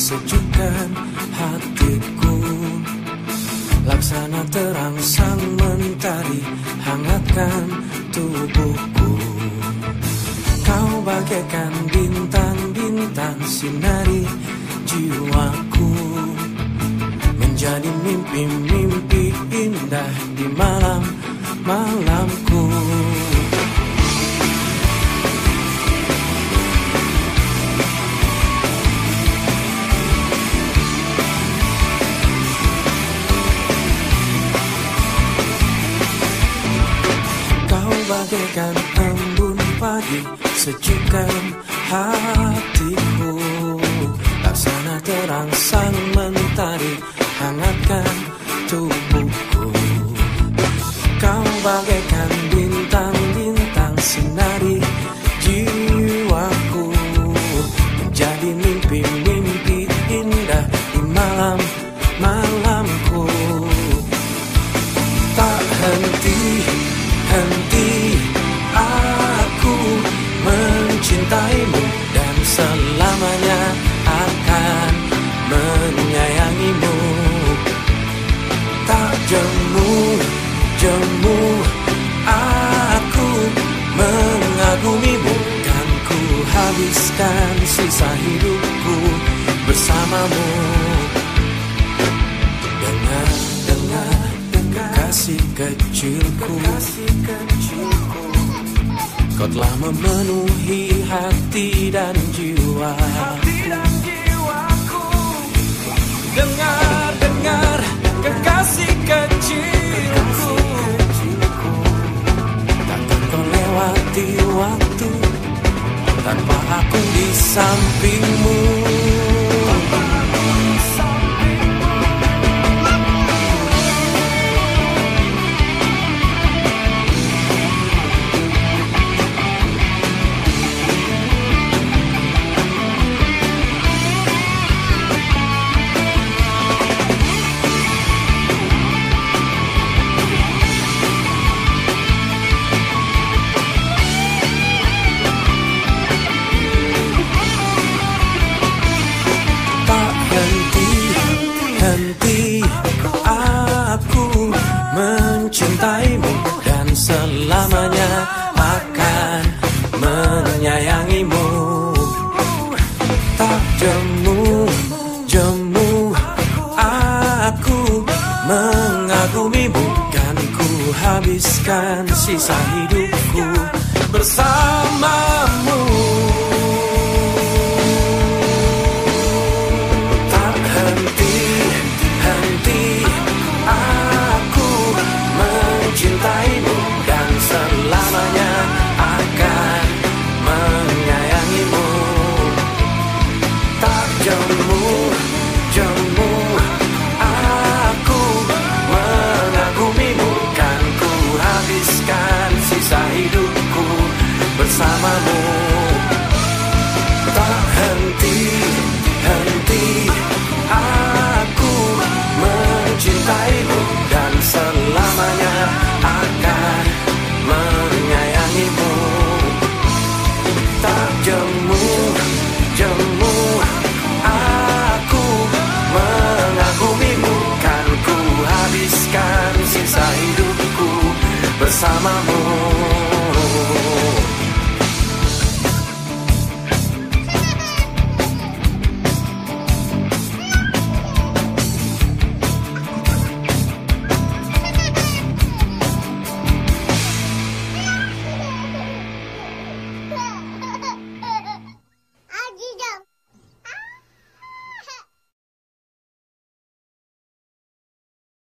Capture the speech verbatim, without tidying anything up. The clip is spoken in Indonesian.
sejukkan hatiku. Laksana terang sang mentari, hangatkan tubuhku. Kau bagaikan bintang-bintang, sinari jiwaku. Menjadi mimpi-mimpi indah di malam-malamku. Bagaikan embun pagi, sejukkan hatiku. Laksana terang sang mentari, hangatkan tubuhku. Kau bagaikan bintang-bintang, sinari jiwaku. Menjadi mimpi-mimpi indah di malam-malamku. Tak henti henti aku mencintaimu dan selamanya akan menyayangimu. Tak jemu jemu aku mengagumimu, kan ku habiskan sisa hidupku bersamamu. Dengar dengar kasih kecilku, kau telah memenuhi hati dan jiwa. Dengar, dengar, kekasih kecilku, takkan kau lewati waktu tanpa aku di sampingmu. Henti aku mencintaimu dan selamanya akan menyayangimu. Tak jemu jemu aku mengagumimu, kan ku habiskan sisa hidupku bersamamu. Cintaimu dan selamanya akan menyayangimu. Tak jemu jemu aku mengagumimu, kan ku habiskan sisa hidupku bersamamu. Tak henti henti aku mencintaimu dan selamanya akan menyayangimu. Tak jemu jemu aku mengagumimu, kan ku habiskan sisa hidupku bersamamu.